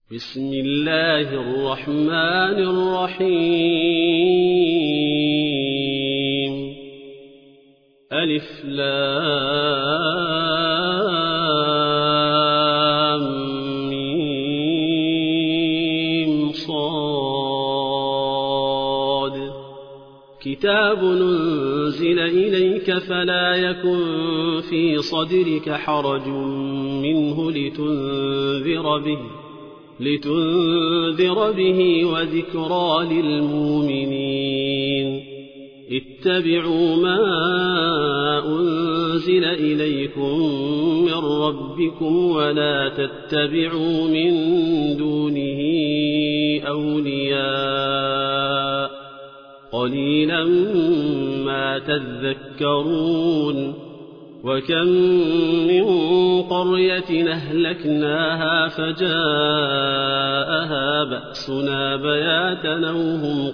بسم الله الرحمن الرحيم ألف لام ميم صاد كتاب أنزل إليك فلا يكن في صدرك حرج منه لتنذر به وذكرى للمؤمنين اتبعوا ما أنزل إليكم من ربكم ولا تتبعوا من دونه أولياء قليلا ما تذكرون وكم من قرية أهلكناها فجاءها بأسنا بياتا وهم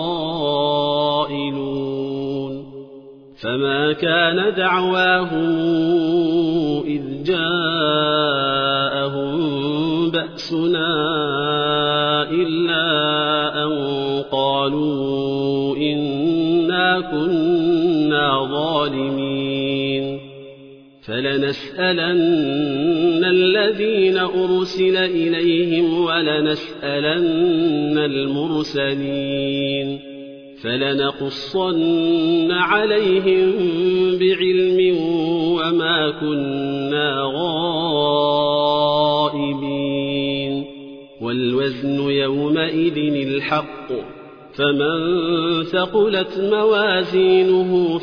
قائلون فما كان دعواهم إذ جاءهم بأسنا إلا أن قالوا إنا كنا ظالمين فلنسألن الذين أرسل إليهم ولنسألن المرسلين فلنقصن عليهم بعلم وما كنا غائبين والوزن يومئذ الحق فمن ثقلت موازينه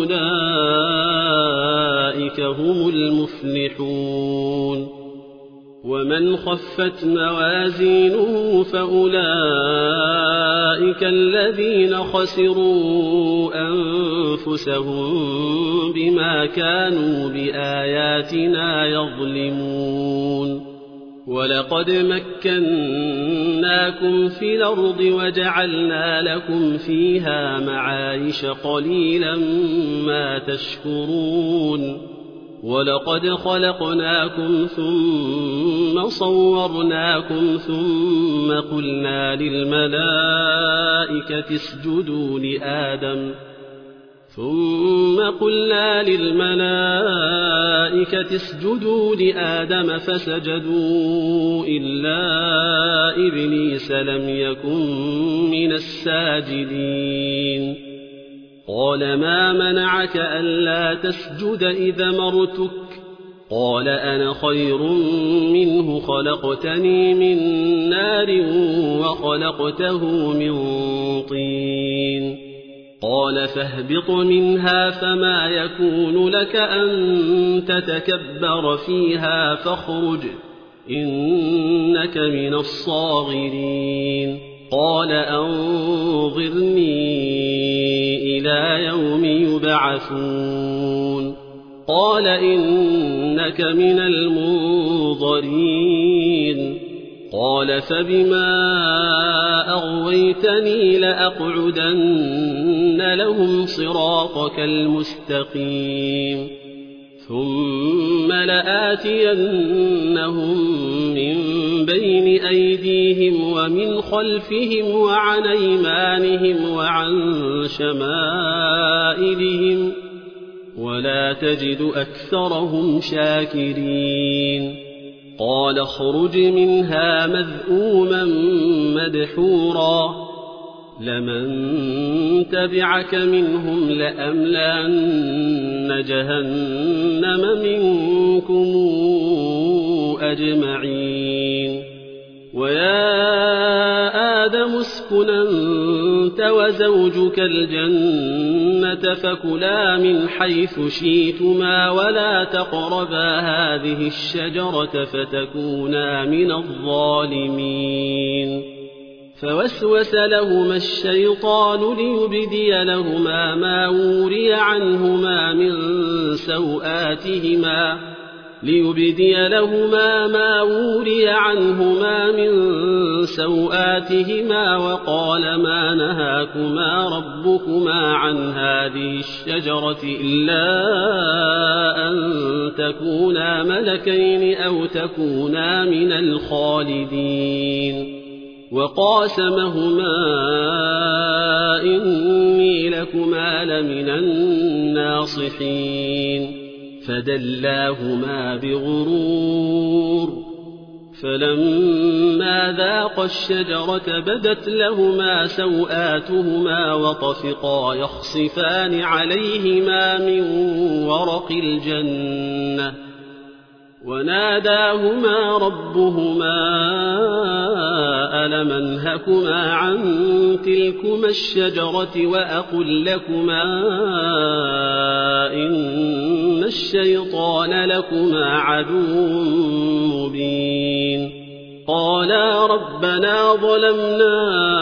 فأولئك هم المفلحون ومن خفت موازينه فأولئك الذين خسروا أنفسهم بما كانوا بآياتنا يظلمون ولقد مكناكم في الأرض وجعلنا لكم فيها معايش قليلا ما تشكرون ولقد خلقناكم ثم صورناكم ثم قلنا للملائكة اسجدوا لآدم فسجدوا إلا إبليس لم يكن من الساجدين قال ما منعك ألا تسجد إذا مرتك قال أنا خير منه خلقتني من نار وخلقته من طين قال فاهبط منها فما يكون لك أن تتكبر فيها فاخرج إنك من الصاغرين قال أنظرني إلى يوم يبعثون قال إنك من المنظرين قال فبما أغويتني لأقعدن لهم صراطك المستقيم ثم لآتينهم من بين أيديهم ومن خلفهم وعن أيمانهم وعن شمائلهم ولا تجد أكثرهم شاكرين قال اخرج منها مذءوما مدحورا لمن تبعك منهم لأملأن جهنم منكم أجمعين ويا آدم اسكن أنت وزوجك الجنة فكلا من حيث شئتما ولا تقربا هذه الشجرة فتكونا من الظالمين فوسوس لهما الشيطان ليبدي لهما ما وري عنهما من سوآتهما وقال ما نهاكما ربكما عن هذه الشجرة إلا أن تكونا ملكين أو تكونا من الخالدين وقاسمهما إني لكما لمن الناصحين فدلاهما بغرور فلما ذاقا الشجرة بدت لهما سوآتهما وطفقا يخصفان عليهما من ورق الجنة وناداهما ربهما ألم أنهكما عن تلكما الشجرة وأقل لكما إن الشيطان لكما عدو مبين قالا ربنا ظلمنا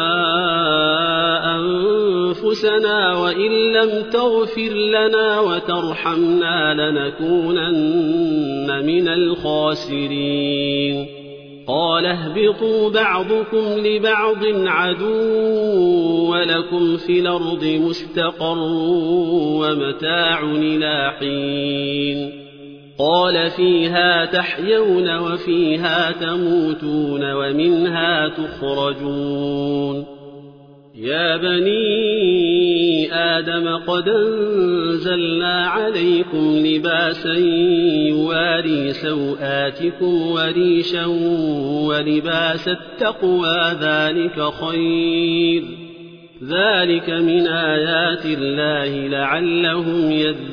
أنفسنا وإن لم تغفر لنا وترحمنا لنكونن من الخاسرين قال اهبطوا بعضكم لبعض عدو ولكم في الأرض مستقر ومتاع إلى حين قال فيها تحيون وفيها تموتون ومنها تخرجون يا بني آدم قد أنزلنا عليكم لباسا يواري سوآتكم وريشا ولباس التقوى ذلك خير ذلك من آيات الله لعلهم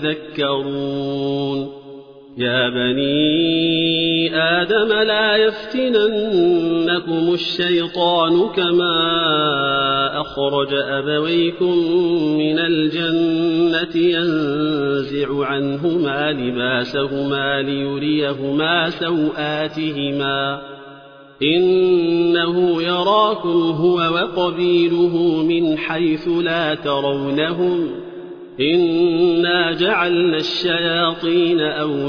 يذكرون يا بني آدم لا يفتننكم الشيطان كما أخرج أبويكم من الجنة ينزع عنهما لباسهما ليريهما سوآتهما إنه يراكم هو وقبيله من حيث لا ترونهم إنا جعلنا الشياطين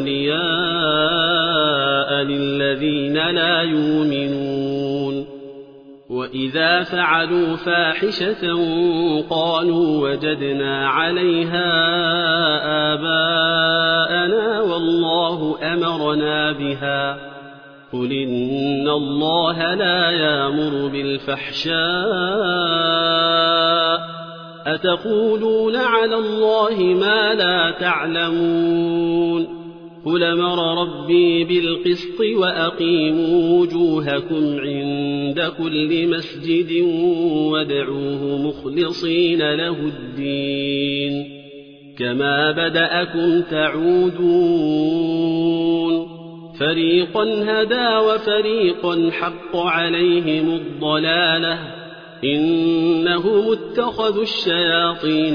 أولياء للذين لا يؤمنون وإذا فعلوا فاحشة قالوا وجدنا عليها آباءنا والله أمرنا بها قل إن الله لا يأمر بالفحشاء أتقولون على الله ما لا تعلمون قل أمر ربي بالقسط وأقيموا وجوهكم عند كل مسجد وادعوه مخلصين له الدين كما بدأكم تعودون فريقا هدى وفريقا حق عليهم الضلالة إنهم اتخذوا الشياطين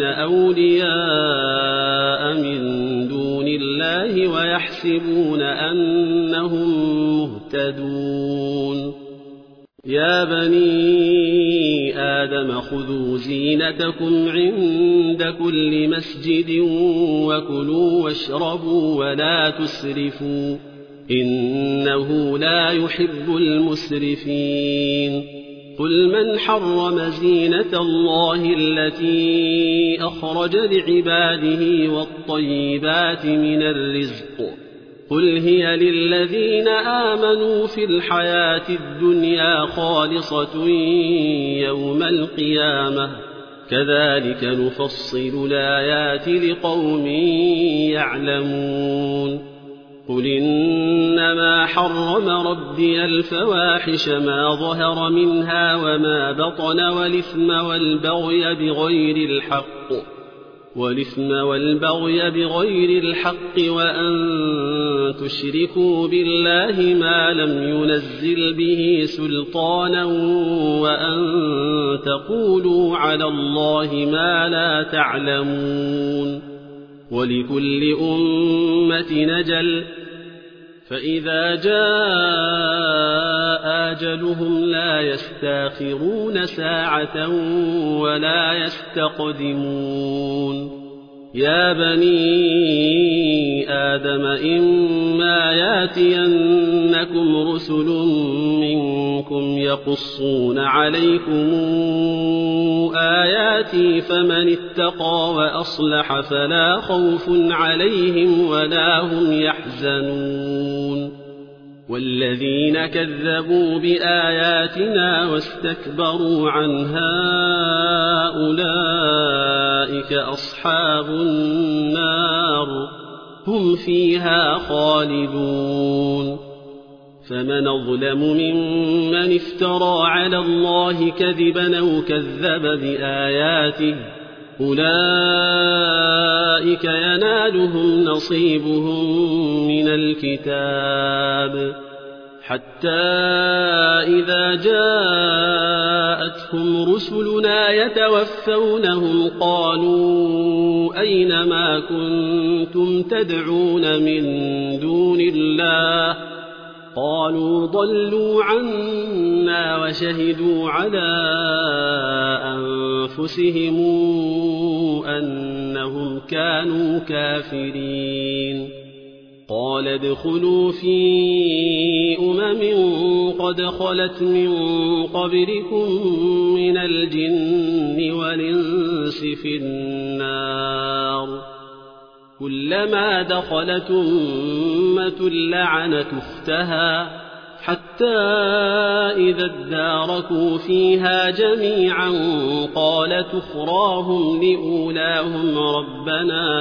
أولياء من دون الله ويحسبون أنهم مهتدون يا بني آدم خذوا زينتكم عند كل مسجد وكلوا واشربوا ولا تسرفوا إنه لا يحب المسرفين قل من حرم زينة الله التي أخرج لعباده والطيبات من الرزق قل هي للذين آمنوا في الحياة الدنيا خالصة يوم القيامة كذلك نفصل الآيات لقوم يعلمون قل إنما حرم ربي الفواحش ما ظهر منها وما بطن والإثم والبغي بغير الحق وأن تشركوا بالله ما لم ينزل به سلطانا وأن تقولوا على الله ما لا تعلمون ولكل أمة نجل فإذا جاء أجلهم لا يستاخرون ساعة ولا يستقدمون يا بني آدم إما ياتينكم رسل منكم يقصون عليكم آياتي فمن اتقى وأصلح فلا خوف عليهم ولا هم يحزنون والذين كذبوا بآياتنا واستكبروا عنها أولئك أصحاب النار هم فيها خالدون فمن أظلم ممن افترى على الله كذبا أو كذب بآياته أولئك ينالهم نصيبهم من الكتاب حتى إذا جاءتهم رسلنا يتوفونهم قالوا أين ما كنتم تدعون من دون الله قالوا ضلوا عنا وشهدوا على أنفسهم أنهم كانوا كافرين قال ادخلوا في قد خلت من قبلكم من الجن والإنس في النار كلما دخلت أمة لعنت أختها حتى إذا اداركوا فيها جميعا قالت أخراهم لأولاهم ربنا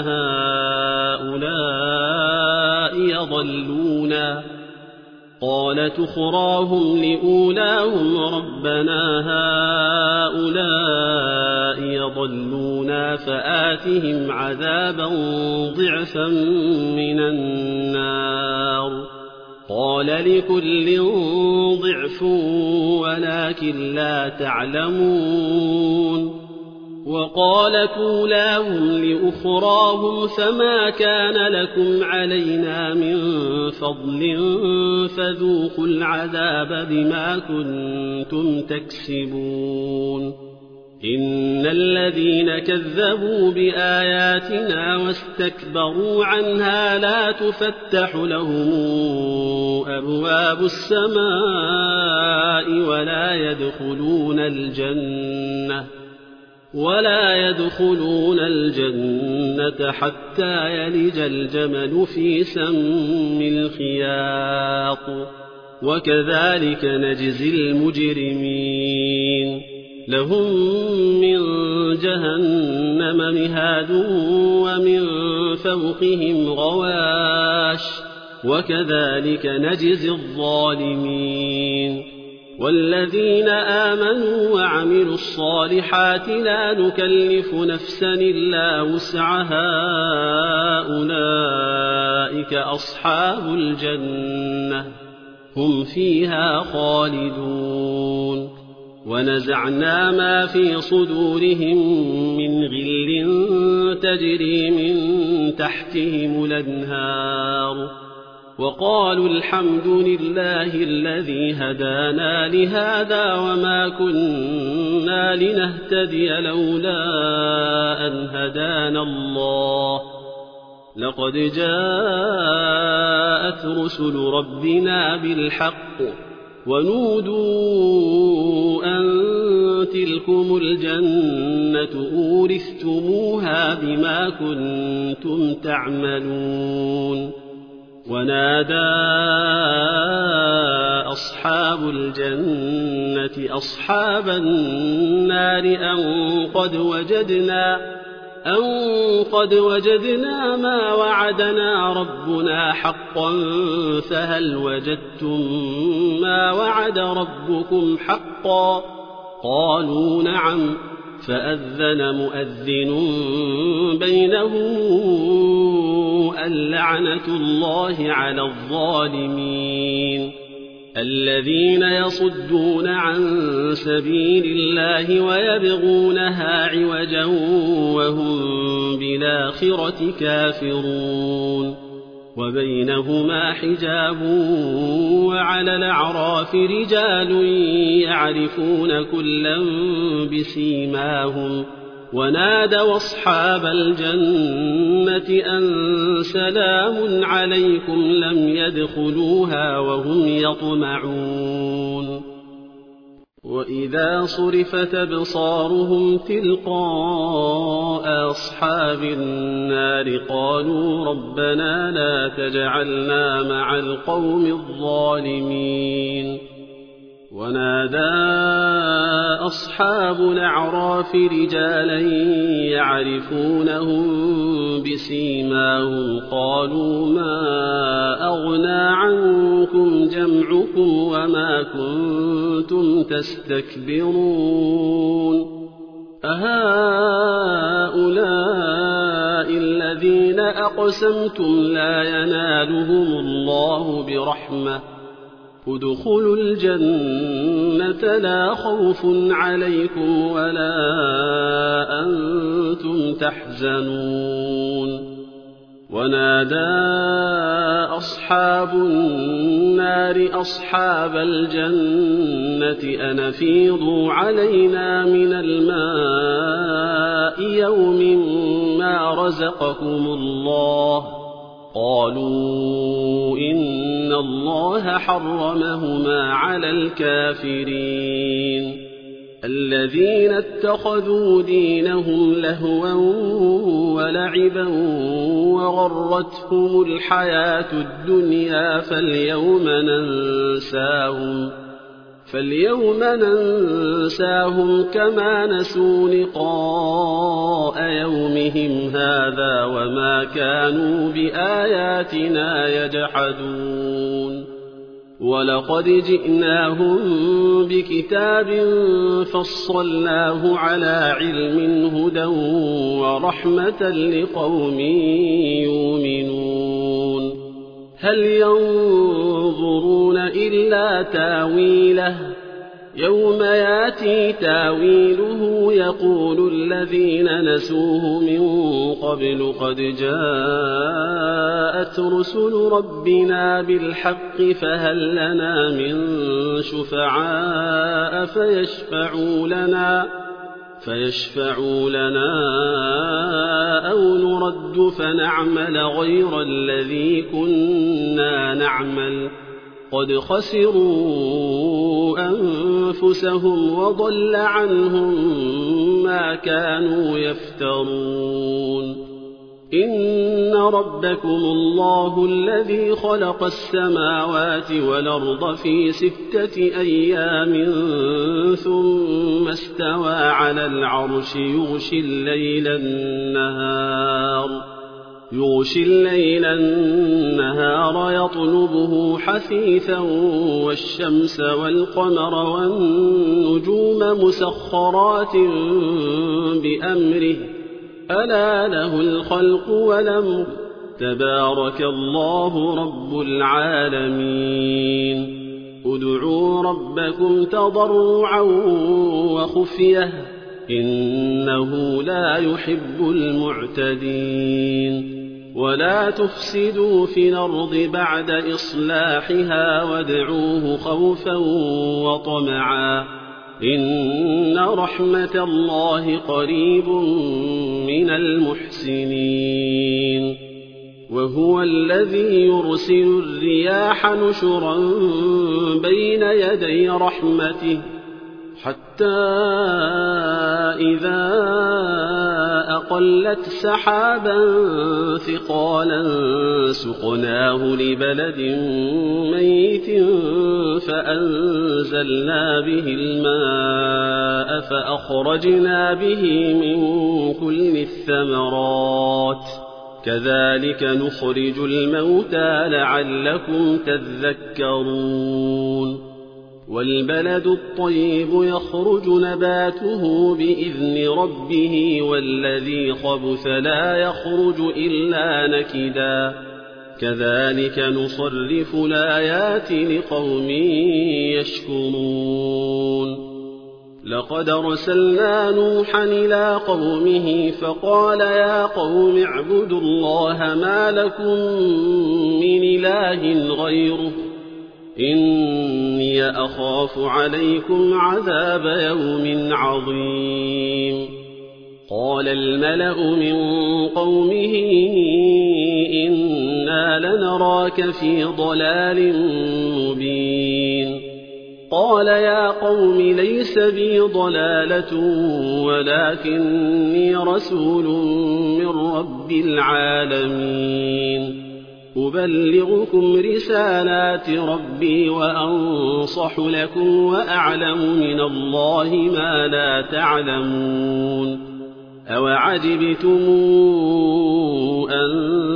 هؤلاء يضلونا فآتهم عذابا ضعفا من النار قال لكل ضعف ولكن لا تعلمون وقالت أولاهم لأخراهم فما كان لكم علينا من فضل فذوقوا العذاب بما كنتم تكسبون إن الذين كذبوا بآياتنا واستكبروا عنها لا تفتح لهم أبواب السماء ولا يدخلون الجنة حتى يلج الجمل في سم الخياط وكذلك نجزي المجرمين لهم من جهنم مهاد ومن فوقهم غواش وكذلك نجزي الظالمين والذين آمنوا وعملوا الصالحات لا نكلف نفسا إلا وسعها أولئك أصحاب الجنة هم فيها خالدون ونزعنا ما في صدورهم من غل تجري من تحتهم الأنهار وقالوا الحمد لله الذي هدانا لهذا وما كنا لنهتدي لولا أن هدانا الله لقد جاءت رسل ربنا بالحق ونودوا أن تلكم الجنة أورثتموها بما كنتم تعملون ونادى أصحاب الجنة أصحاب النار أن قد وجدنا ما وعدنا ربنا حقا فهل وجدتم ما وعد ربكم حقا قالوا نعم فأذن مؤذن بينهم اللعنة الله على الظالمين الذين يصدون عن سبيل الله ويبغونها عوجا وهم بالآخرة كافرون وبينهما حجاب وعلى الأعراف رجال يعرفون كلا بسيماهم ونادوا أصحاب الجنة أن سلام عليكم لم يدخلوها وهم يطمعون وإذا صرفت أبصارهم تلقاء أصحاب النار قالوا ربنا لا تجعلنا مع القوم الظالمين ونادى أصحاب الأعراف رجالا يعرفونهم بسيماهم قالوا ما أغنى عنكم جمعكم وما كنتم تستكبرون أهؤلاء الذين أقسمتم لا ينالهم الله برحمة ادخلوا الجنة لا خوف عليكم ولا أنتم تحزنون ونادى أصحاب النار أصحاب الجنة أن أفيضوا علينا من الماء يوم ما رزقكم الله قالوا إن الله حرمهما على الكافرين الذين اتخذوا دينهم لهوا ولعبا وغرتهم الحياة الدنيا فاليوم ننساهم كما نسوا لقاء يومهم هذا وما كانوا بآياتنا يجحدون ولقد جئناهم بكتاب فصلناه على علم هدى ورحمة لقوم يؤمنون هل ينظرون إلا تاويله يوم ياتي تاويله يقول الذين نسوه من قبل قد جاءت رسل ربنا بالحق فهل لنا من شفعاء فيشفعوا لنا أو نرد فنعمل غير الذي كنا نعمل قد خسروا أنفسهم وضل عنهم ما كانوا يفترون إن ربكم الله الذي خلق السماوات والأرض في 6 أيام ثم استوى على العرش يغشي الليل النهار يطلبه حثيثا والشمس والقمر والنجوم مسخرات بأمره ألا له الخلق والأمر تبارك الله رب العالمين ادعوا ربكم تضرعا وخفية إنه لا يحب المعتدين ولا تفسدوا في الأرض بعد إصلاحها وادعوه خوفا وطمعا إن رحمة الله قريب من المحسنين وهو الذي يرسل الرياح نشرا بين يدي رحمته حتى إذا أقلت سحابا ثقالا سقناه لبلد ميت فأنزلنا به الماء فأخرجنا به من كل الثمرات كذلك نخرج الموتى لعلكم تذكرون والبلد الطيب يخرج نباته بإذن ربه والذي خبث لا يخرج إلا نكدا كذلك نصرف الآيات لقوم يشكرون لقد أرسلنا نوحا إلى قومه فقال يا قوم اعبدوا الله ما لكم من إله غيره إني أخاف عليكم عذاب يوم عظيم قال الملأ من قومه إنا لنراك في ضلال مبين قال يا قوم ليس بي ضلالة ولكني رسول من رب العالمين أبلغكم رسالات ربي وأنصح لكم وأعلم من الله ما لا تعلمون أوعجبتم أن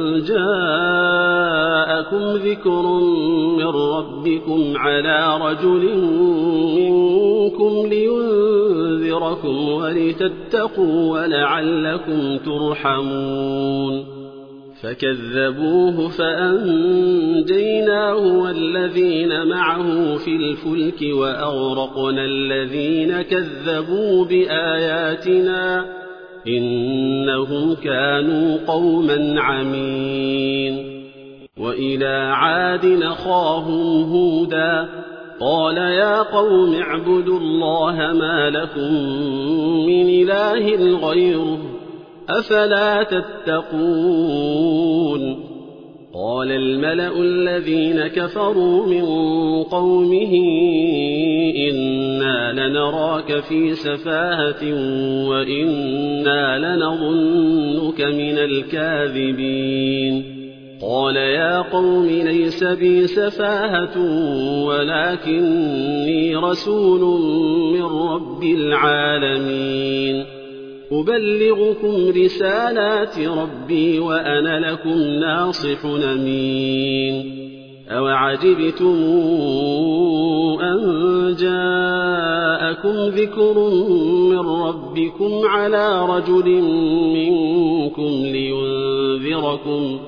جاءكم ذكر من ربكم على رجل منكم لينذركم ولتتقوا ولعلكم ترحمون فكذبوه فأنجيناه والذين معه في الفلك وأغرقنا الذين كذبوا بآياتنا إنهم كانوا قوما عمين وإلى عاد أخاهم هودا قال يا قوم اعبدوا الله ما لكم من إله غيره أفلا تتقون قال الملأ الذين كفروا من قومه إنا لنراك في سفاهة وإنا لنظنك من الكاذبين قال يا قوم ليس بي سفاهة ولكني رسول من رب العالمين أبلغكم رسالات ربي وأنا لكم ناصح أمين أوعجبتم أن جاءكم ذكر من ربكم على رجل منكم لينذركم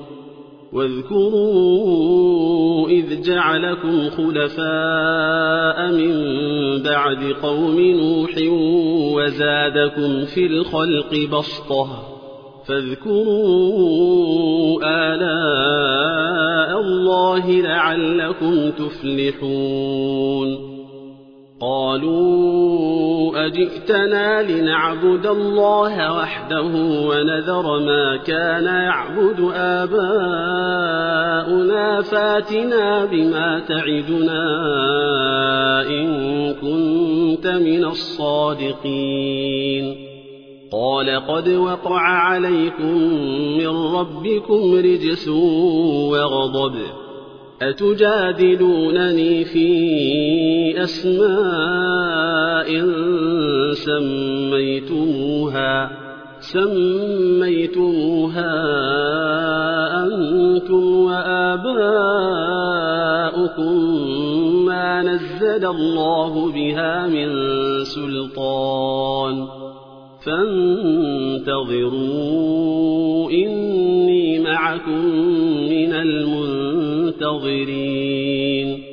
واذكروا إذ جعلكم خلفاء من بعد قوم نوح وزادكم في الخلق بسطة فاذكروا آلاء الله لعلكم تفلحون قالوا أجئتنا لنعبد الله وحده ونذر ما كان يعبد آباؤنا فاتنا بما تعدنا إن كنت من الصادقين قال قد وقع عليكم من ربكم رجس وغضب أتجادلونني في أسماء سميتموها أنتم وآباؤكم ما نزل الله بها من سلطان فانتظروا إني معكم من المنتظرين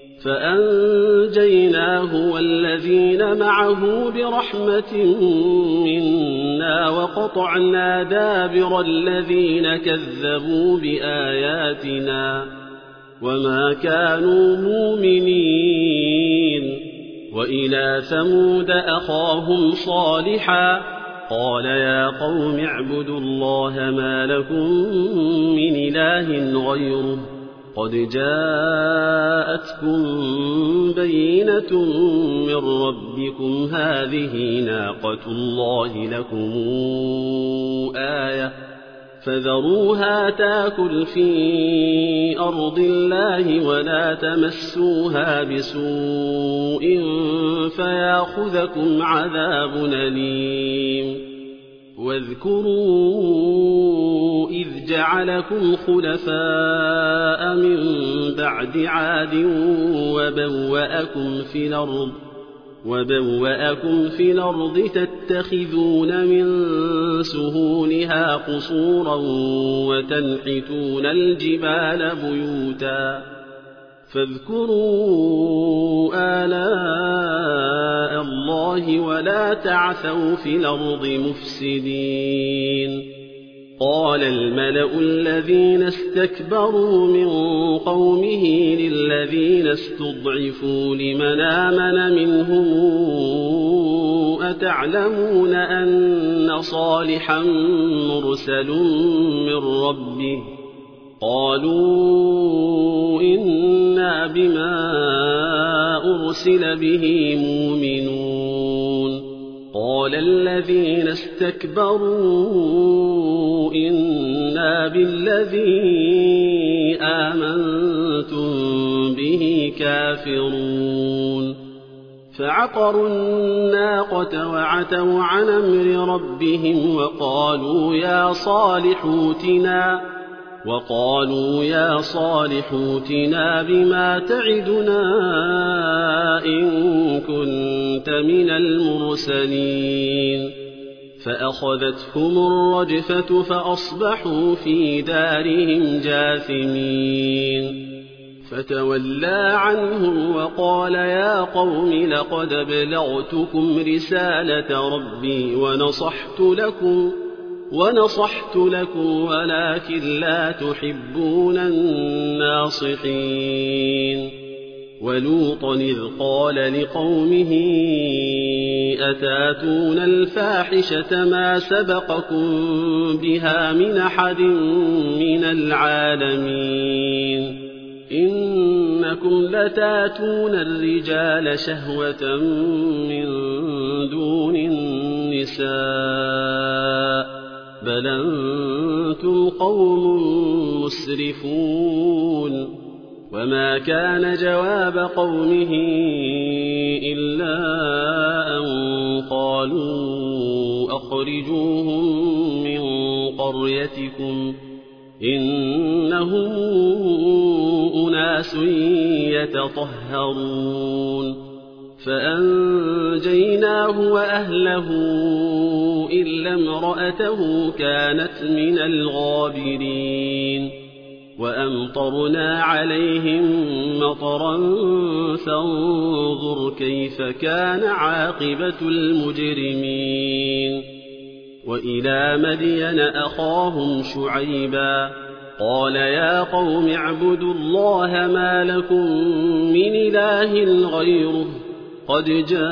فأنجيناه والذين معه برحمة منا وقطعنا دابر الذين كذبوا بآياتنا وما كانوا مؤمنين وإلى ثمود أخاهم صالحا قال يا قوم اعبدوا الله ما لكم من إله غيره قد جاءتكم بينة من ربكم هذه ناقة الله لكم آية فذروها تاكل في أرض الله ولا تمسوها بسوء فياخذكم عذاب أليم واذكروا إذ جعلكم خلفاء من بعد عاد وبوأكم في الأرض تتخذون من سهولها قصورا وتنحتون الجبال بيوتا فاذكروا آلاء الله ولا تعثوا في الأرض مفسدين قال الملأ الذين استكبروا من قومه للذين استضعفوا لمن آمن منهم أتعلمون أن صالحا مرسل من ربه قالوا إنا بما أرسل به مؤمنون قال الذين استكبروا إنا بالذي آمنتم به كافرون فعقروا الناقة وعتوا عن أمر ربهم وقالوا يا صالح ائتنا بما تعدنا إن كنت من المرسلين فأخذتهم الرجفة فأصبحوا في دارهم جاثمين فتولى عنهم وقال يا قوم لقد بلغتكم رسالة ربي ونصحت لكم ولكن لا تحبون الناصحين ولوطا إذ قال لقومه أتاتون الفاحشة ما سبقكم بها من أحد من العالمين إنكم لتاتون الرجال شهوة من دون النساء بل أنتم قوم مسرفون وما كان جواب قومه إلا أن قالوا أخرجوهم من قريتكم إنهم أناس يتطهرون فأنجيناه وأهله إلا امرأته كانت من الغابرين وأمطرنا عليهم مطرا فانظر كيف كان عاقبة المجرمين وإلى مدين أخاهم شعيبا قال يا قوم اعبدوا الله ما لكم من إله غيره قد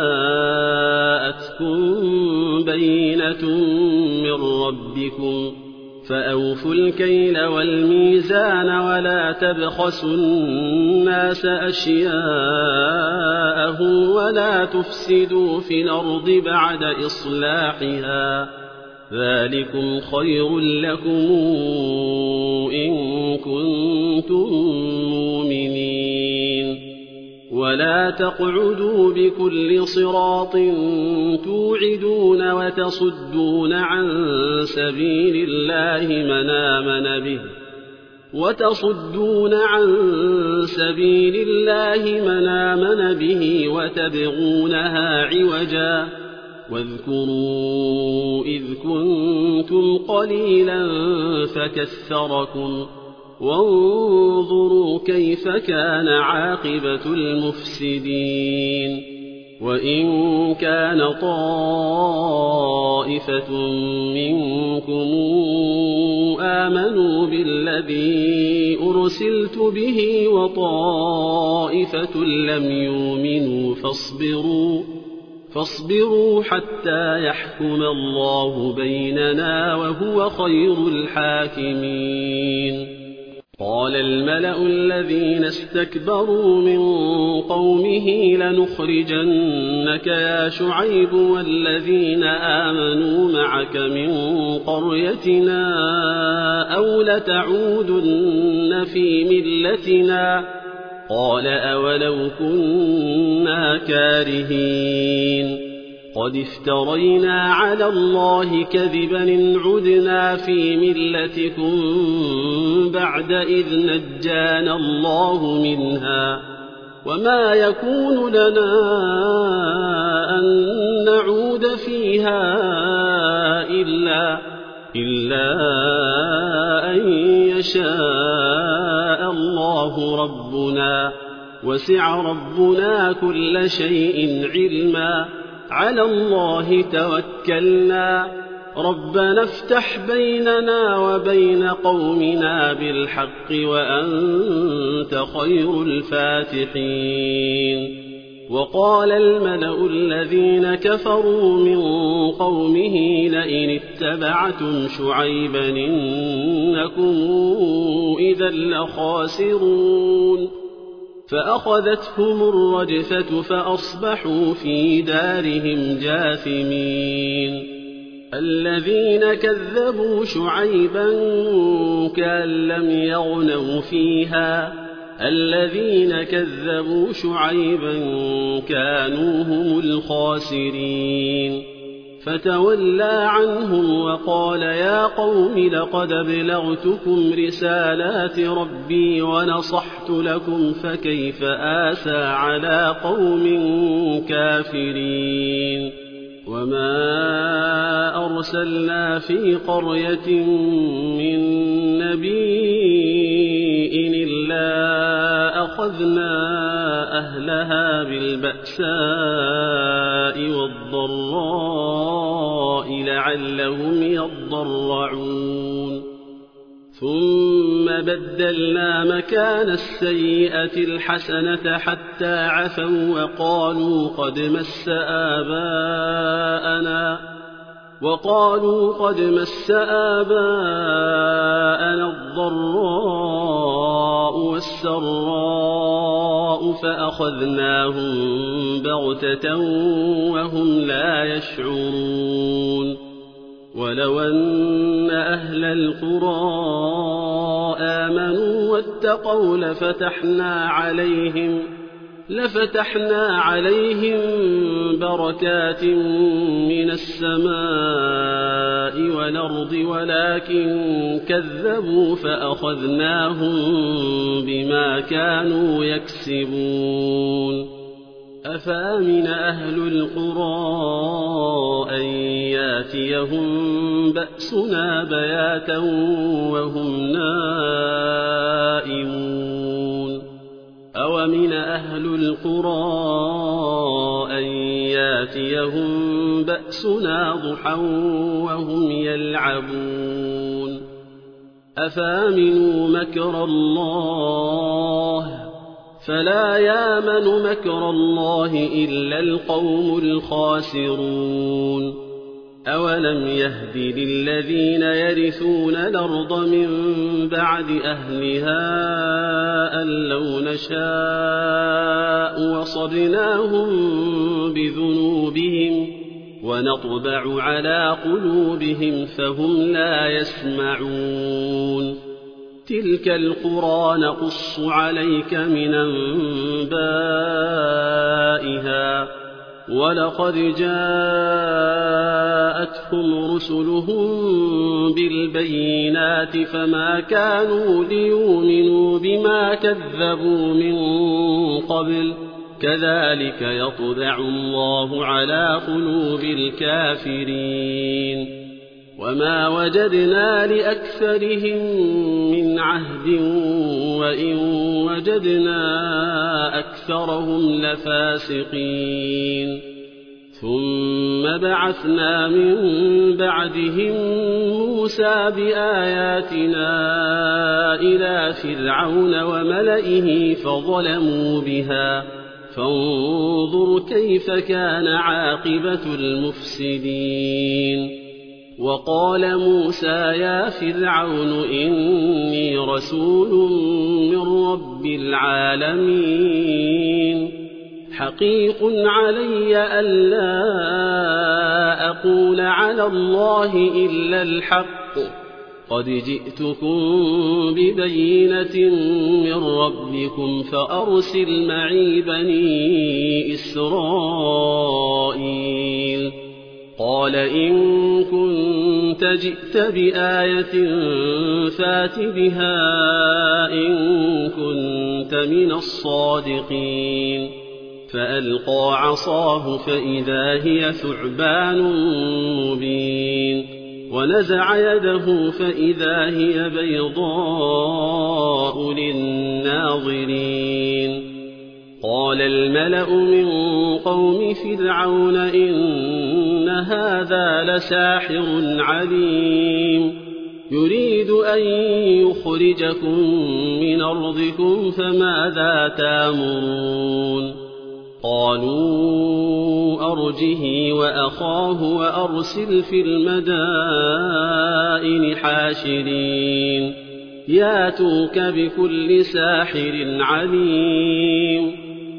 جاءتكم بينة من ربكم فأوفوا الكيل والميزان ولا تبخسوا الناس أشياءهم ولا تفسدوا في الأرض بعد إصلاحها ذلكم خير لكم إن كنتم مؤمنين ولا تقعدوا بكل صراط توعدون وتصدون عن سبيل الله من آمن به وتبغونها عوجا واذكروا إذ كنتم قليلا فكثركم وانظروا كيف كان عاقبة المفسدين وإن كان طائفة منكم آمنوا بالذي أرسلت به وطائفة لم يؤمنوا فاصبروا حتى يحكم الله بيننا وهو خير الحاكمين قال الملأ الذين استكبروا من قومه لنخرجنك يا شعيب والذين آمنوا معك من قريتنا أو لتعودن في ملتنا قال أولو كنا كارهين قد افترينا على الله كذبا إن عدنا في ملتكم بعد إذ نجانا الله منها وما يكون لنا أن نعود فيها إلا أن يشاء الله ربنا وسع ربنا كل شيء علما على الله توكلنا ربنا افتح بيننا وبين قومنا بالحق وأنت خير الفاتحين وقال الملأ الذين كفروا من قومه لئن اتبعتم شعيبا إنكم إذا لخاسرون فأخذتهم الرجفة فأصبحوا في دارهم جاثمين الذين كذبوا شعيبا كأن لم يغنوا فيها الذين كذبوا شعيبا كانوا هم الخاسرين فتولى عنهم وقال يا قوم لقد أبلغتكم رسالات ربي ونصحت لكم فكيف آسى على قوم كافرين وما أرسلنا في قرية من نبي إلا أخذنا أهلها بالبأساء والضراء لعلهم يضرعون ثم بدلنا مكان السيئة الحسنة حتى عفوا وقالوا قد مس آباءنا الضراء والسراء فأخذناهم بغتة وهم لا يشعرون ولو أن أهل القرى آمنوا واتقوا لفتحنا عليهم بركات من السماء والأرض ولكن كذبوا فأخذناهم بما كانوا يكسبون أفأمن أهل القرى أن ياتيهم بأسنا بياتا وهم نائمون أومن أهل القرى أن ياتيهم بأسنا ضحى وهم يلعبون أفأمنوا مكر الله فلا يامن مكر الله إلا القوم الخاسرون أولم يهد للذين يرثون الأرض من بعد أهلها أن لو نشاء وصبناهم بذنوبهم ونطبع على قلوبهم فهم لا يسمعون تلك القرى نقص عليك من أنبائها ولقد جاءتهم رسلهم بالبينات فما كانوا ليؤمنوا بما كذبوا من قبل كذلك يطبع الله على قلوب الكافرين وما وجدنا لأكثرهم من عهد وإن وجدنا أكثرهم لفاسقين ثم بعثنا من بعدهم موسى بآياتنا إلى فرعون وملئه فظلموا بها فانظر كيف كان عاقبة المفسدين وقال موسى يا فرعون إني رسول من رب العالمين حقيق علي ألا أقول على الله إلا الحق قد جئتكم ببينة من ربكم فأرسل معي بني إسرائيل قال إن كنت جئت بآية فات بها إن كنت من الصادقين فألقى عصاه فإذا هي ثعبان مبين ونزع يده فإذا هي بيضاء للناظرين قال الملأ من قوم فرعون إن هذا لساحر عليم يريد أن يخرجكم من أرضكم فماذا تأمرون قالوا أرجه وأخاه وأرسل في المدائن حاشرين ياتوك بكل ساحر عليم.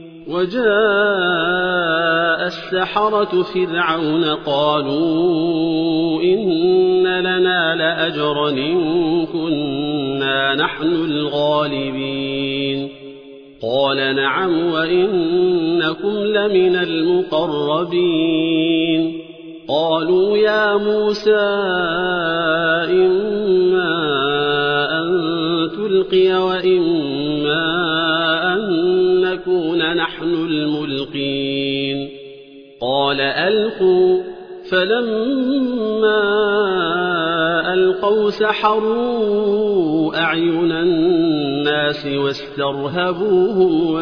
وجاء السحرة فرعون قالوا إن لنا لأجرا إن كنا نحن الغالبين. قال نعم وإنكم لمن المقربين. قالوا يا موسى إما أن تلقي وإما أن نكون نحن الملقين. قال ألقوا. فلما ألقوا سحروا أعين الناس واسترهبوهم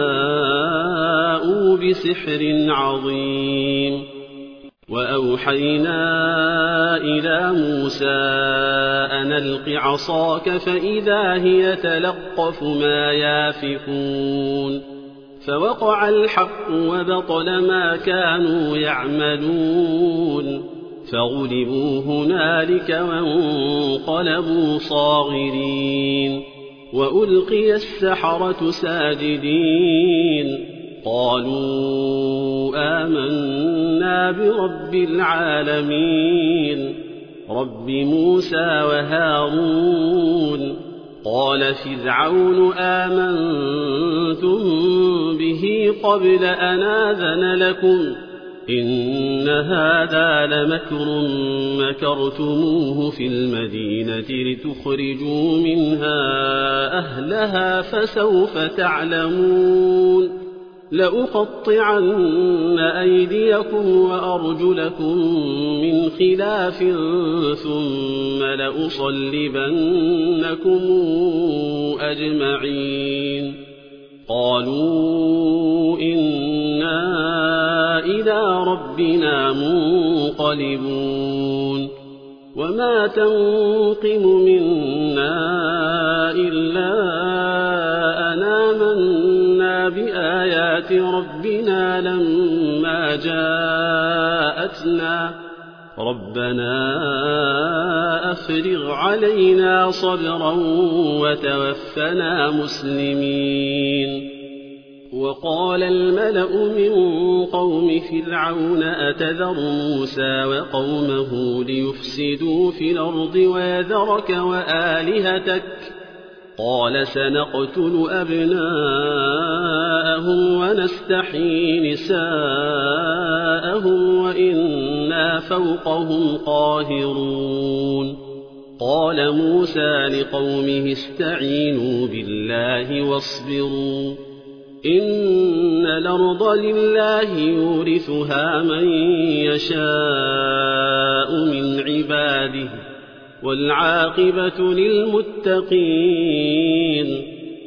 وجاءوا بسحر عظيم. وأوحينا إلى موسى أن ألق عصاك فإذا هي تلقف ما يافكون. فوقع الحق وبطل ما كانوا يعملون. فغلبوا هنالك وانقلبوا صاغرين. وألقي السحرة ساجدين قالوا آمنا برب العالمين رب موسى وهارون. قال فرعون آمنتم به قبل أن آذن لكم إن هذا لمكر مكرتموه في المدينة لتخرجوا منها أهلها فسوف تعلمون. لأقطعن أيديكم وأرجلكم من خلاف ثم لأصلبنكم أجمعين. قالوا إنا إلى ربنا منقلبون. وما تنقم منا إلا أن آمنا بآيات ربنا لما جاءتنا ربنا أفرغ علينا صبرا وتوفنا مسلمين. وقال الملأ من قوم فرعون أتذر موسى وقومه ليفسدوا في الأرض ويذرك وآلهتك قال سنقتل أبناءهم ونستحيي نساءهم وإنا فوقهم قاهرون. قال موسى لقومه استعينوا بالله واصبروا إن الأرض لله يورثها من يشاء من عباده والعاقبة للمتقين.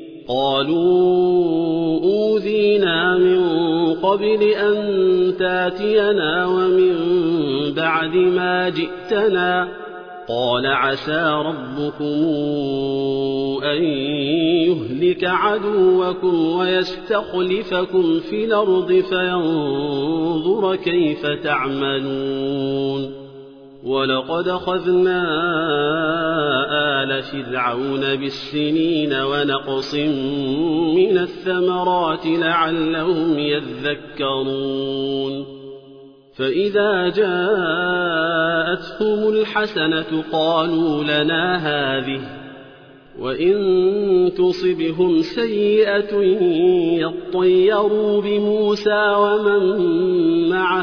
قالوا أوذينا من قبل أن تاتينا ومن بعد ما جئتنا قال عسى ربكم أن يهلك عدوكم ويستخلفكم في الأرض فينظر كيف تعملون. ولقد أخذنا آل فرعون بالسنين ونقص من الثمرات لعلهم يذكرون. فإذا جاءتهم الحسنة قالوا لنا هذه وإن تصبهم سيئة يطيروا بموسى ومن معه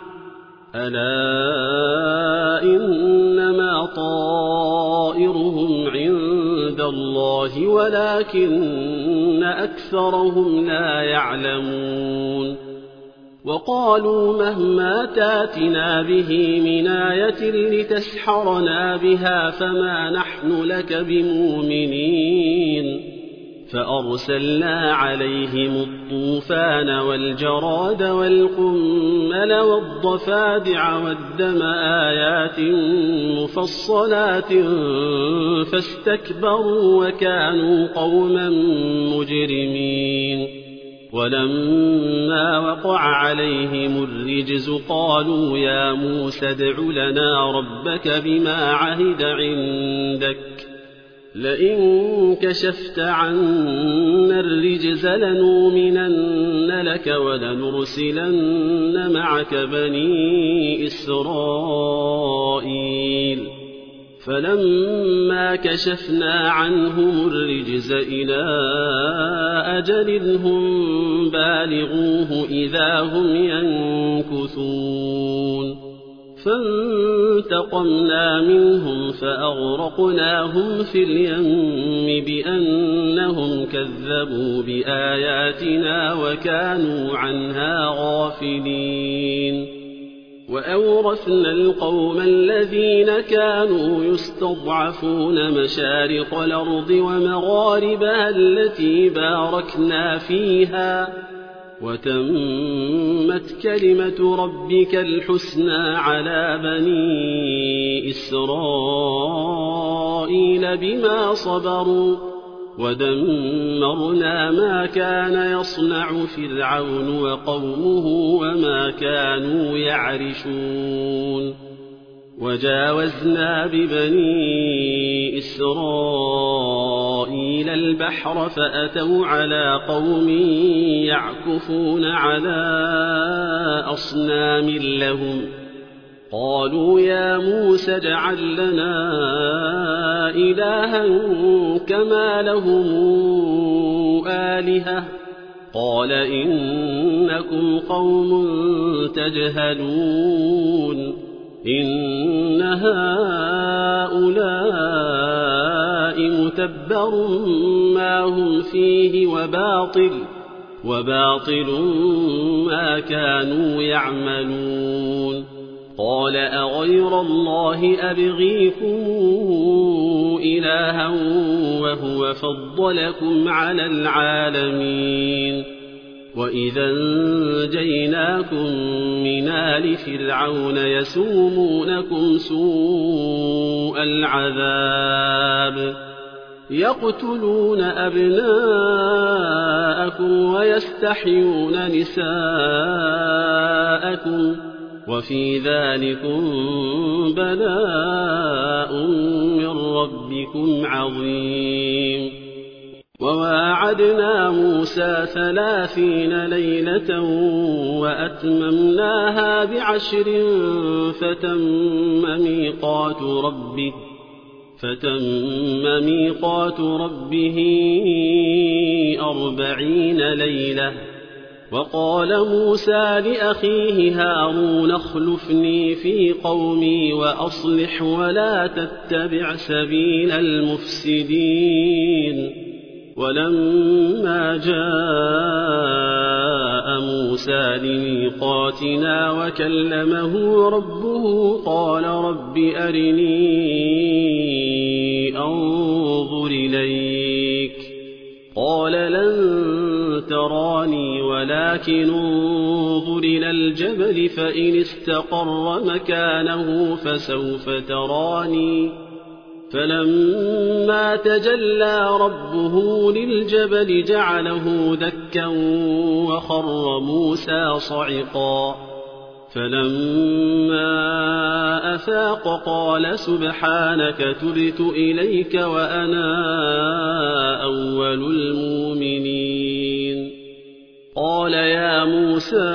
ألا إنما طائرهم عند الله ولكن أكثرهم لا يعلمون. وقالوا مهما تاتنا به من آية لتسحرنا بها فما نحن لك بمؤمنين. فأرسلنا عليهم الطوفان والجراد والقمل والضفادع والدم آيات مفصلات فاستكبروا وكانوا قوما مجرمين. ولما وقع عليهم الرجز قالوا يا موسى ادع لنا ربك بما عهد عندك لئن كشفت عنا الرجز لنؤمنن لك ولنرسلن معك بني إسرائيل فلما كشفنا عنهم الرجز إلى أجل هم بالغوه إذا هم ينكثون فانتقمنا منهم فأغرقناهم في اليم بأنهم كذبوا بآياتنا وكانوا عنها غافلين وأورثنا القوم الذين كانوا يستضعفون مشارق الأرض ومغاربها التي باركنا فيها وتمت كلمة ربك الحسنى على بني إسرائيل بما صبروا ودمرنا ما كان يصنع فرعون وقومه وما كانوا يعرشون وجاوزنا ببني إسرائيل البحر فأتوا على قوم يعكفون على أصنام لهم قالوا يا موسى اجعل لنا إلها كما لهم آلهة قال إنكم قوم تجهلون إن هؤلاء متبر ما هم فيه وباطل ما كانوا يعملون قال أغير الله أبغيكم إلها وهو فضلكم على العالمين وإذا انجيناكم من آل فرعون يسومونكم سوء العذاب يقتلون أبناءكم ويستحيون نساءكم وفي ذلكم بلاء من ربكم عظيم وواعدنا موسى 30 ليلة وأتممناها ب10 فتم ميقات ربه 40 ليلة وقال موسى لأخيه هارون اخلفني في قومي وأصلح ولا تتبع سبيل المفسدين ولما جاء موسى لميقاتنا وكلمه ربه قال رب أرني أنظر إليك قال لن تراني ولكن انظر إلى الجبل فإن استقر مكانه فسوف تراني فلما تجلى ربه للجبل جعله دكا وخر موسى صعقا فلما أفاق قال سبحانك تبت إليك وأنا أول المؤمنين قال يا موسى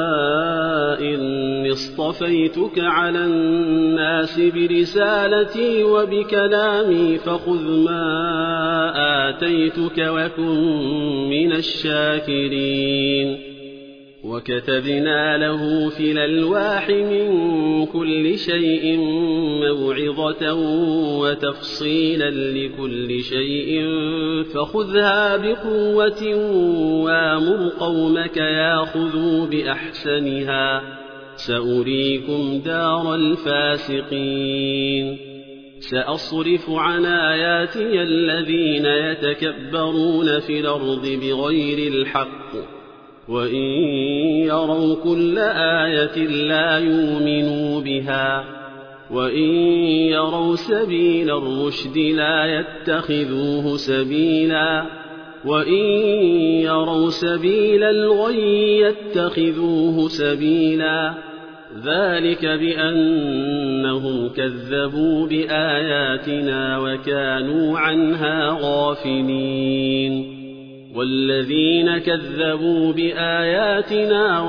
إني اصطفيتك على الناس برسالتي وبكلامي فخذ ما آتيتك وكن من الشاكرين وكتبنا له في الألواح من كل شيء موعظة وتفصيلا لكل شيء فخذها بقوة وامر قومك ياخذوا بأحسنها سأريكم دار الفاسقين سأصرف عن آياتي الذين يتكبرون في الأرض بغير الحق وإن يروا كل آية لا يؤمنوا بها وإن يروا سبيل الرشد لا يتخذوه سبيلا وإن يروا سبيل الغي يتخذوه سبيلا ذلك بأنهم كذبوا بآياتنا وكانوا عنها غافلين والذين كذبوا بآياتنا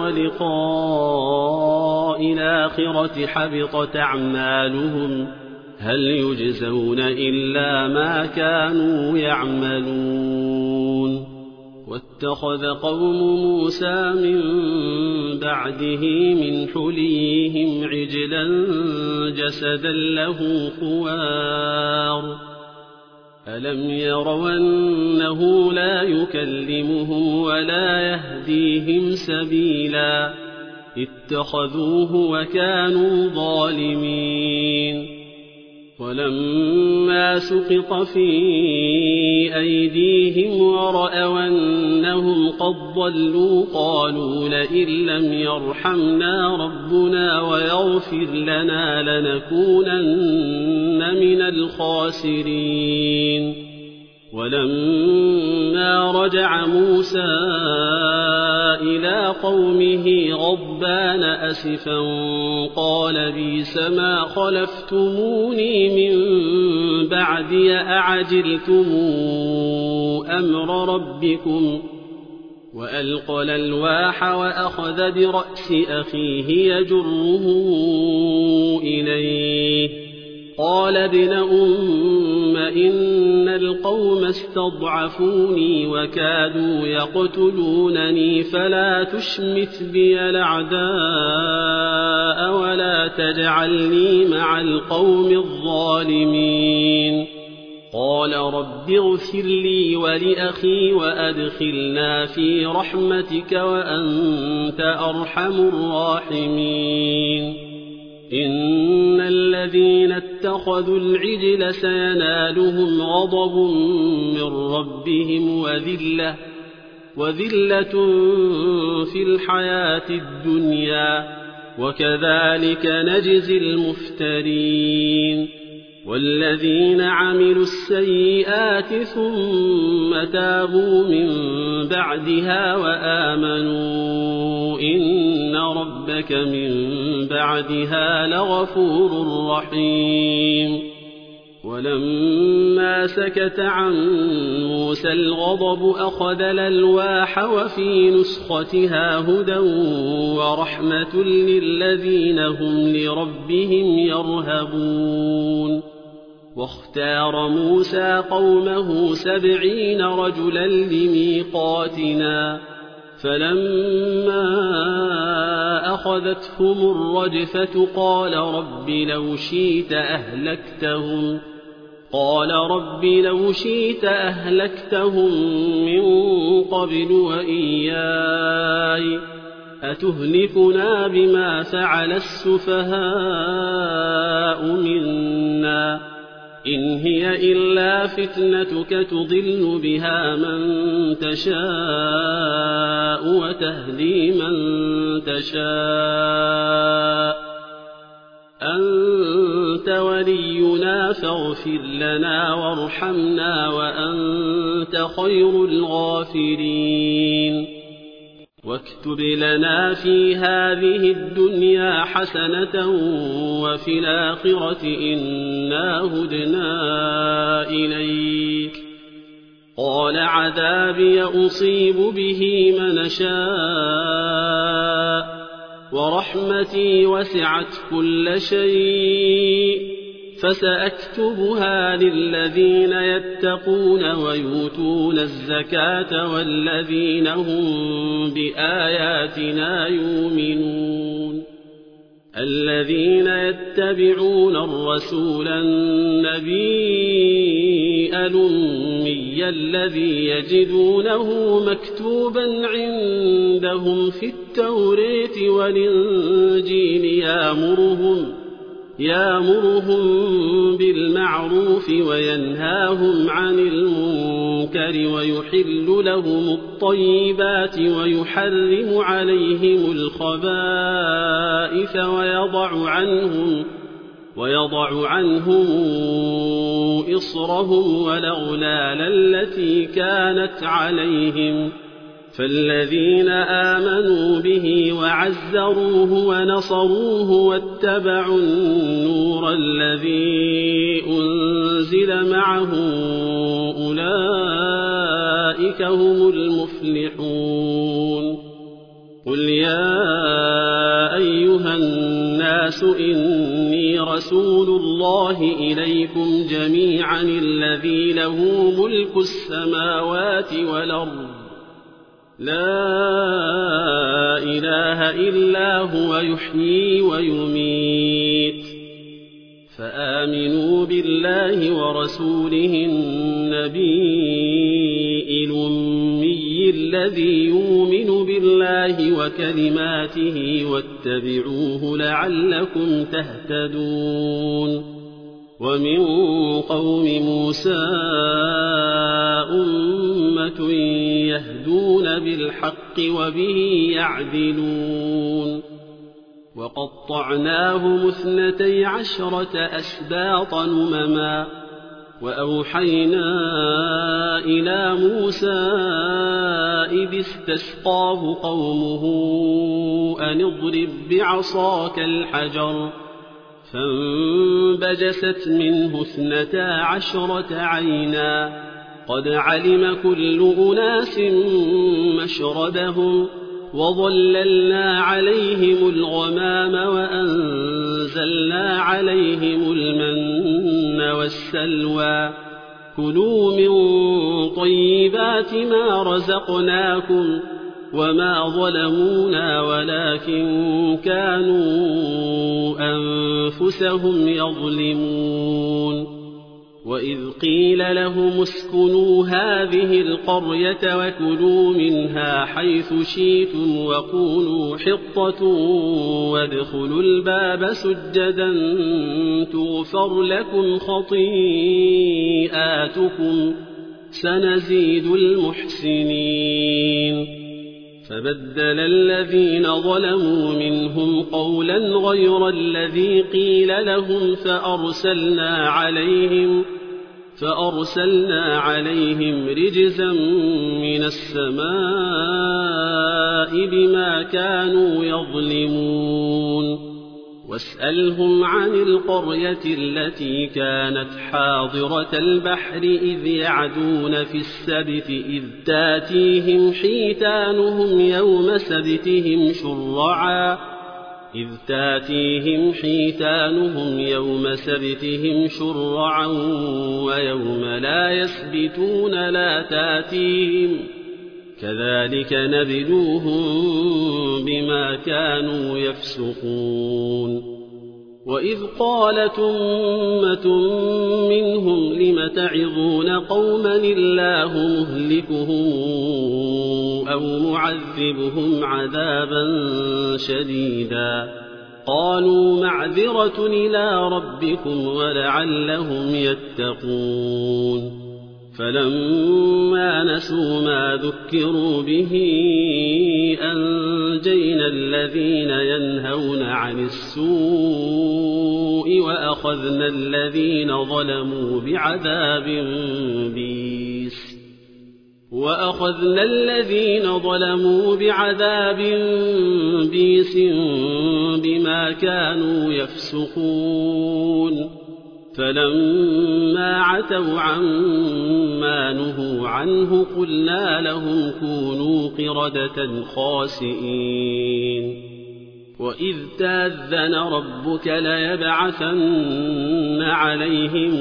ولقاء الآخرة حبطت أعمالهم هل يجزون إلا ما كانوا يعملون واتخذ قوم موسى من بعده من حليهم عجلا جسدا له خوار ألم يروا أنه لا يكلمهم ولا يهديهم سبيلا اتخذوه وكانوا ظالمين ولما سقط في أيديهم ورأوا أنهم قد ضلوا قالوا لئن لم يرحمنا ربنا ويغفر لنا لنكونن من الخاسرين ولما رجع موسى إلى قومه غضبان أسفا قال بئس ما خلفتموني من بعدي أعجلتم أمر ربكم وألقى الألواح وأخذ برأس أخيه يجره إليه قال ابن أم إن القوم استضعفوني وكادوا يقتلونني فلا تشمت بي الأعداء ولا تجعلني مع القوم الظالمين قال رب اغفر لي ولأخي وأدخلنا في رحمتك وأنت أرحم الراحمين إن الذين اتخذوا العجل سينالهم غضب من ربهم وذلة في الحياة الدنيا وكذلك نجزي المفترين والذين عملوا السيئات ثم تابوا من بعدها وآمنوا إن ربك من بعدها لغفور رحيم ولما سكت عن موسى الغضب أخذ الألواح وفي نسختها هدى ورحمة للذين هم لربهم يرهبون واختار موسى قومه 70 رجلا لميقاتنا فلما أخذتهم الرجفة قال رب لو شئت أهلكتهم من قبل وإياي أتهلكنا بما فعل السفهاء منا إن هي إلا فتنتك تضل بها من تشاء وتهدي من تشاء أنت ولينا فاغفر لنا وارحمنا وأنت خير الغافرين واكتب لنا في هذه الدنيا حسنة وفي الآخرة إنا هدنا إليك قال عذابي أصيب به من شاء ورحمتي وسعت كل شيء فسأكتبها للذين يتقون ويؤتون الزكاة والذين هم بآياتنا يؤمنون الذين يتبعون الرسول النبي الأمي الذي يجدونه مكتوبا عندهم في التوراة والإنجيل يأمرهم بالمعروف وينهاهم عن المنكر ويحل لهم الطيبات ويحرم ويضع عنهم إصرهم والأغلال التي كانت عليهم فالذين آمنوا به وعزروه ونصروه واتبعوا النور الذي أنزل معه أولئك هم المفلحون قل يا أيها الناس إني رسول الله إليكم جميعا الذي له ملك السماوات والأرض لا إله إلا هو يحيي ويميت فآمنوا بالله ورسوله النبي الأمي الذي يؤمن بالله وكلماته واتبعوه لعلكم تهتدون ومن قوم موسى أمة يهدون بالحق وبه يعدلون وقطعناهم 12 أسباط أمما وأوحينا إلى موسى إذ استسقاه قومه أن اضرب بعصاك الحجر فانبجست منه 12 عينا قد علم كل أناس مشربهم وظللنا عليهم الغمام وأنزلنا عليهم المن والسلوى كلوا من طيبات ما رزقناكم وما ظلمونا ولكن كانوا أنفسهم يظلمون وإذ قيل لهم اسكنوا هذه القرية وكلوا منها حيث شئتم وقولوا حطة وادخلوا الباب سجدا تغفر لكم خطيئاتكم سنزيد المحسنين فبدل الذين ظلموا منهم قولا غير الذي قيل لهم فأرسلنا عليهم رجزا من السماء بما كانوا يظلمون واسألهم عن القرية التي كانت حاضرة البحر إذ يعدون في السبت إذ تاتيهم حيتانهم يوم سبتهم شرعا ويوم لا يسبتون لا تاتيهم كذلك نبلوهم بما كانوا يفسقون وإذ قالت أمة منهم لم تعظون قوما الله مهلكهم أو معذبهم عذابا شديدا قالوا معذرة إلى ربكم ولعلهم يتقون فلما نسوا ما ذكروا به أنجينا الذين ينهون عن السوء وأخذنا الذين ظلموا بعذاب بيس بما كانوا يفسقون فلما عتوا عما نهوا عنه قلنا لهم كونوا قردة خاسئين وإذ تأذن ربك ليبعثن عليهم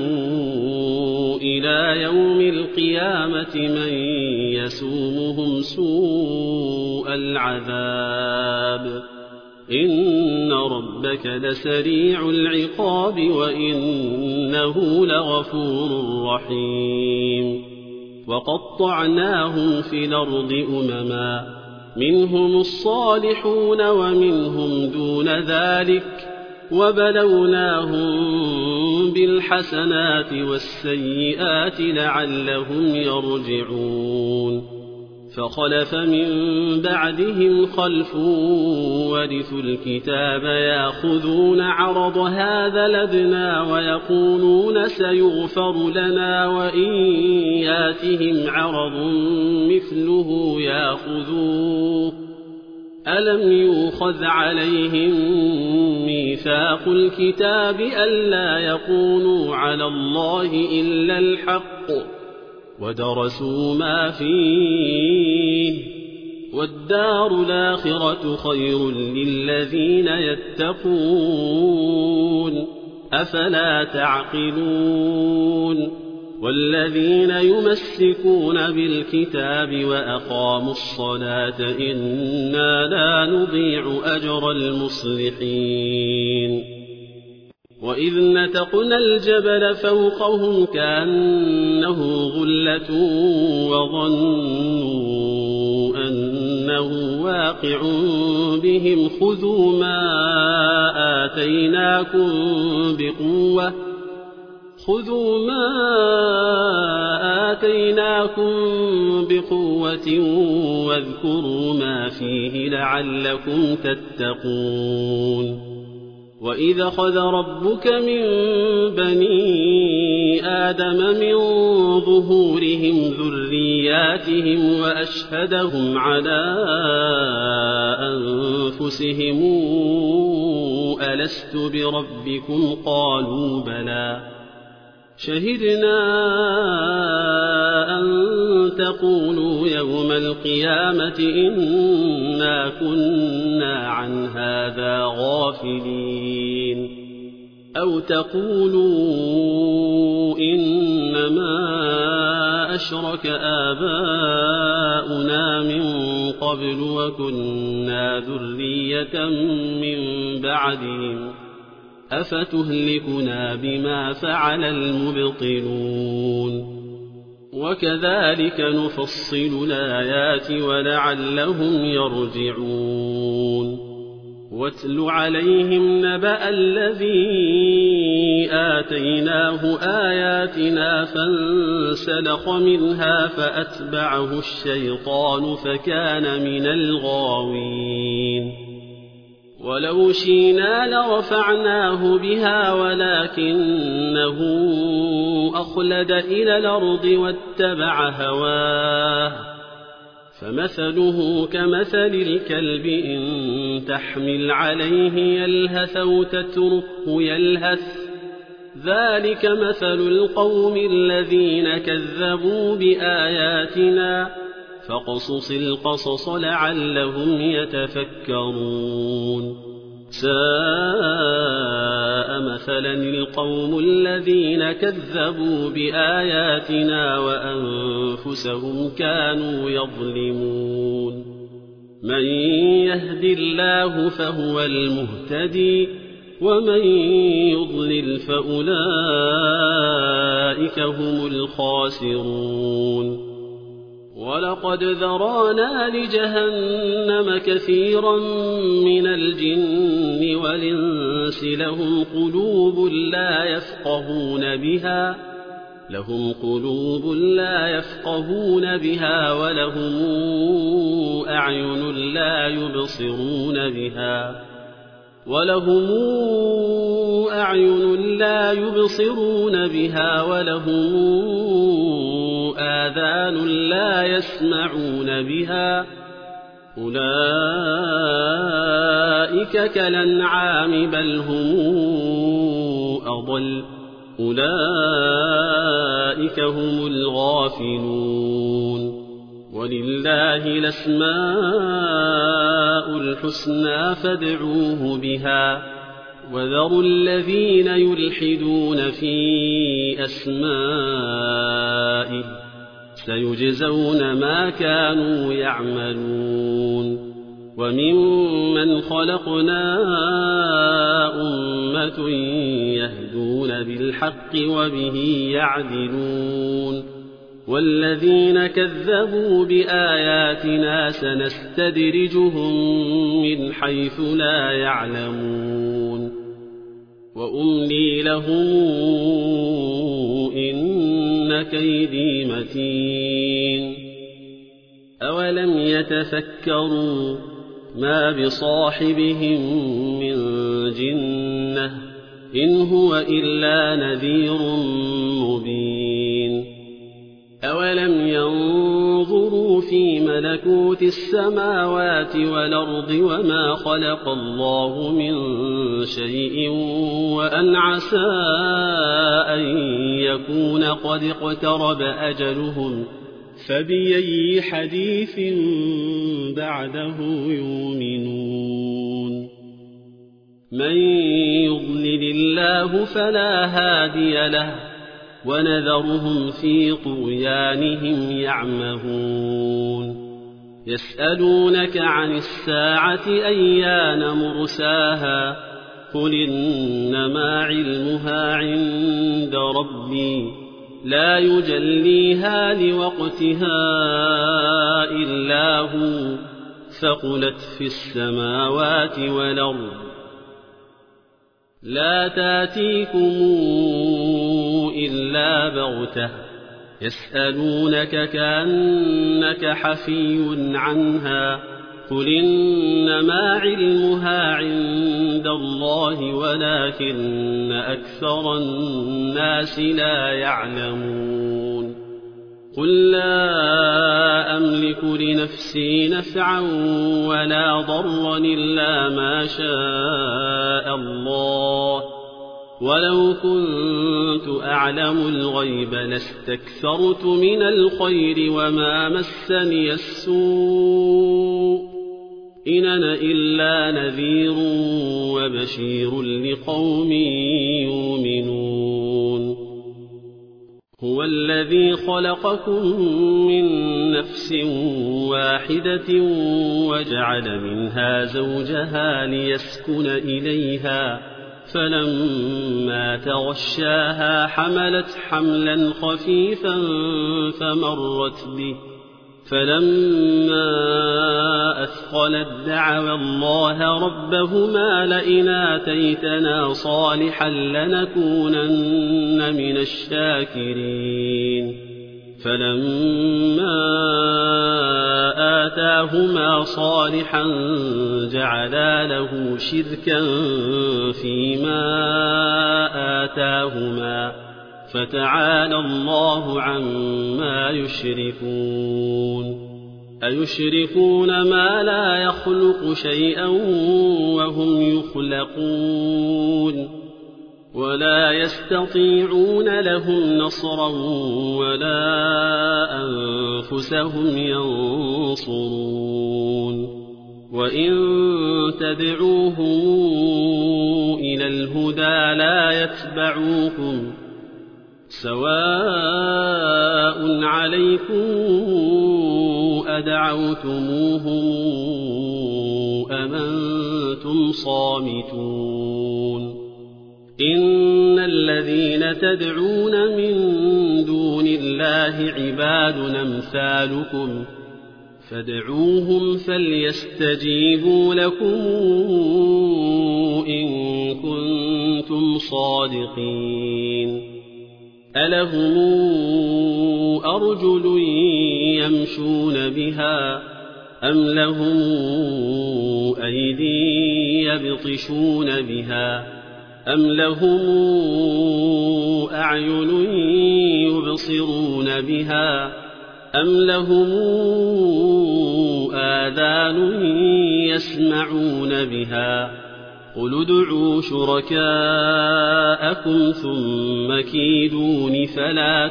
إلى يوم القيامة من يسومهم سوء العذاب إن ربك لسريع العقاب وإنه لغفور رحيم وقطعناهم في الأرض أمما منهم الصالحون ومنهم دون ذلك وبلوناهم بالحسنات والسيئات لعلهم يرجعون فخلف من بعدهم خلف ورثوا الكتاب يأخذون عرض هذا الأدنى ويقولون سيغفر لنا وإن ياتهم عرض مثله يأخذوه ألم يؤخذ عليهم ميثاق الكتاب ألا يقولوا على الله إلا الحق ودرسوا ما فيه والدار الآخرة خير للذين يتقون أفلا تعقلون والذين يمسكون بالكتاب وأقاموا الصلاة إنا لا نضيع أجر المصلحين وإذ نتقنا الجبل فوقهم كأنه ظلة وظنوا أنه واقع بهم خذوا ما آتيناكم بقوة واذكروا ما فيه لعلكم تتقون وإذ أخذ ربك من بني آدم من ظهورهم ذرياتهم وأشهدهم على أنفسهم ألست بربكم قالوا بلى شهدنا أن تقولوا يوم القيامة إنا كنا عن هذا غافلين أو تقولوا إنما أشرك آباؤنا من قبل وكنا ذرية من بعدهم أفتهلكنا بما فعل المبطلون وكذلك نفصل الآيات ولعلهم يرجعون واتل عليهم نبأ الذي آتيناه آياتنا فانسلخ منها فأتبعه الشيطان فكان من الغاوين ولو شئنا لرفعناه بها ولكنه أخلد إلى الأرض واتبع هواه فمثله كمثل الكلب إن تحمل عليه يلهث أو تتركه يلهث ذلك مثل القوم الذين كذبوا بآياتنا فاقصص القصص لعلهم يتفكرون ساء مثلا القوم الذين كذبوا بآياتنا وأنفسهم كانوا يظلمون من يهد الله فهو المهتدي ومن يضلل فأولئك هم الخاسرون ولقد ذرانا لجهنم كثيرا من الجن والإنس لهم قلوب لا يفقهون بها ولهم أعين لا يبصرون بها ولهم آذان لا يسمعون بها أولئك كالأنعام بل هم أضل أولئك هم الغافلون ولله الأسماء الحسنى فادعوه بها وذروا الذين يلحدون في أسمائه سيجزون ما كانوا يعملون وممن خلقنا أمة يهدون بالحق وبه يعدلون والذين كذبوا بآياتنا سنستدرجهم من حيث لا يعلمون وأملي لهم إن كيدي متين أولم يتفكروا ما بصاحبهم من جنة إن هو إلا نذير مبين أولم ينظروا في ملكوت السماوات والأرض وما خلق الله من شيء وأن عسى أن يكون قد اقترب أجلهم فبأي حديث بعده يؤمنون من يضلل الله فلا هادي له ونذرهم في طغيانهم يعمهون يسألونك عن الساعة أيان مرساها قل إنما علمها عند ربي لا يجليها لوقتها إلا هو ثقلت في السماوات والأرض لا تاتيكم إلا بغتة يسألونك كأنك حفي عنها قل إنما علمها عند الله ولكن أكثر الناس لا يعلمون قل لا أملك لنفسي نفعا ولا ضرا إلا ما شاء الله ولو كنت أعلم الغيب لاستكثرت من الخير وما مسني السوء إن أنا إلا نذير وبشير لقوم يؤمنون هو الذي خلقكم من نفس واحدة وجعل منها زوجها ليسكن إليها فلما تغشاها حملت حملا خفيفا فمرت به فلما أثقلت دعوا الله ربهما لئن آتيتنا صالحا لنكونن من الشاكرين فلما آتاهما صالحا جعلا له شركا فيما آتاهما فتعالى الله عما يشركون أيشركون ما لا يخلق شيئا وهم يخلقون ولا يستطيعون لهم نصرا ولا أنفسهم ينصرون وإن تدعوهم إلى الهدى لا يتبعوكم سواء عليكم أدعوتموهم أم أنتم صامتون إن الذين تدعون من دون الله عباد أمثالكم فادعوهم فليستجيبوا لكم إن كنتم صادقين ألهم أرجل يمشون بها أم لهم أيدي يبطشون بها أم لهم أعين يبصرون بها أم لهم آذان يسمعون بها قل ادعوا شركاءكم ثم كيدون فلا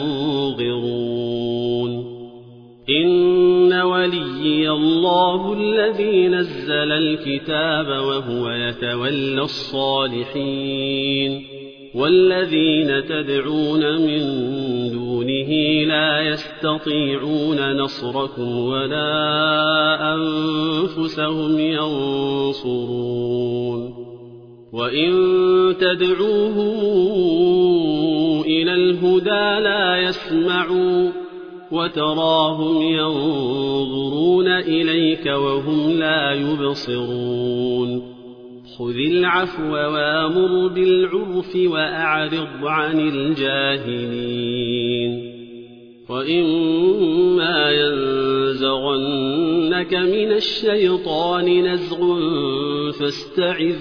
تنظرون إن وليي الله الذي نزل الكتاب وهو يتولى الصالحين والذين تدعون من دونه لا يستطيعون نصركم ولا أنفسهم ينصرون وإن تدعوهم إلى الهدى لا يسمعوا وتراهم ينظرون إليك وهم لا يبصرون خذ العفو وامر بالعرف وأعرض عن الجاهلين وإما ينزغنك من الشيطان نزغ فاستعذ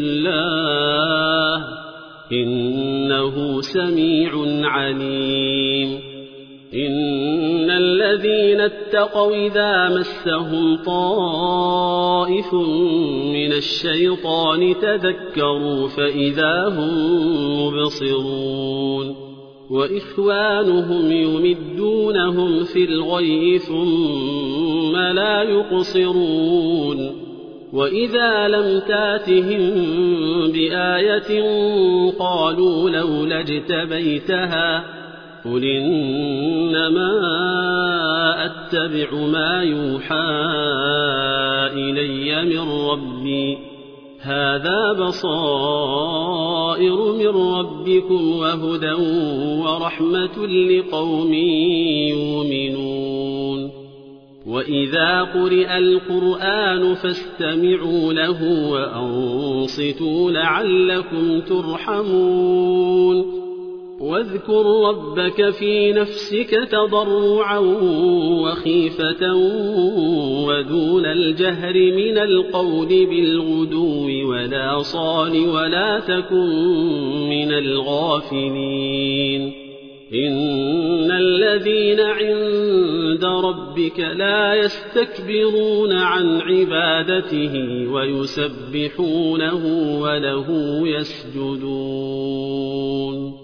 بالله إنه سميع عليم إن الذين اتقوا إذا مسهم طائف من الشيطان تذكروا فإذا هم مبصرون وإخوانهم يمدونهم في الغي ثم لا يقصرون وإذا لم تاتهم بآية قالوا لولا اجتبيتها قل إنما أتبع ما يوحى إلي من ربي هذا بصائر من ربكم وهدى ورحمة لقوم يؤمنون وإذا قرئ القرآن فاستمعوا له وأنصتوا لعلكم ترحمون واذكر ربك في نفسك تضرعا وخيفة ودون الجهر من القول بالغدو ولا صال ولا تكن من الغافلين إن الذين عند ربك لا يستكبرون عن عبادته ويسبحونه وله يسجدون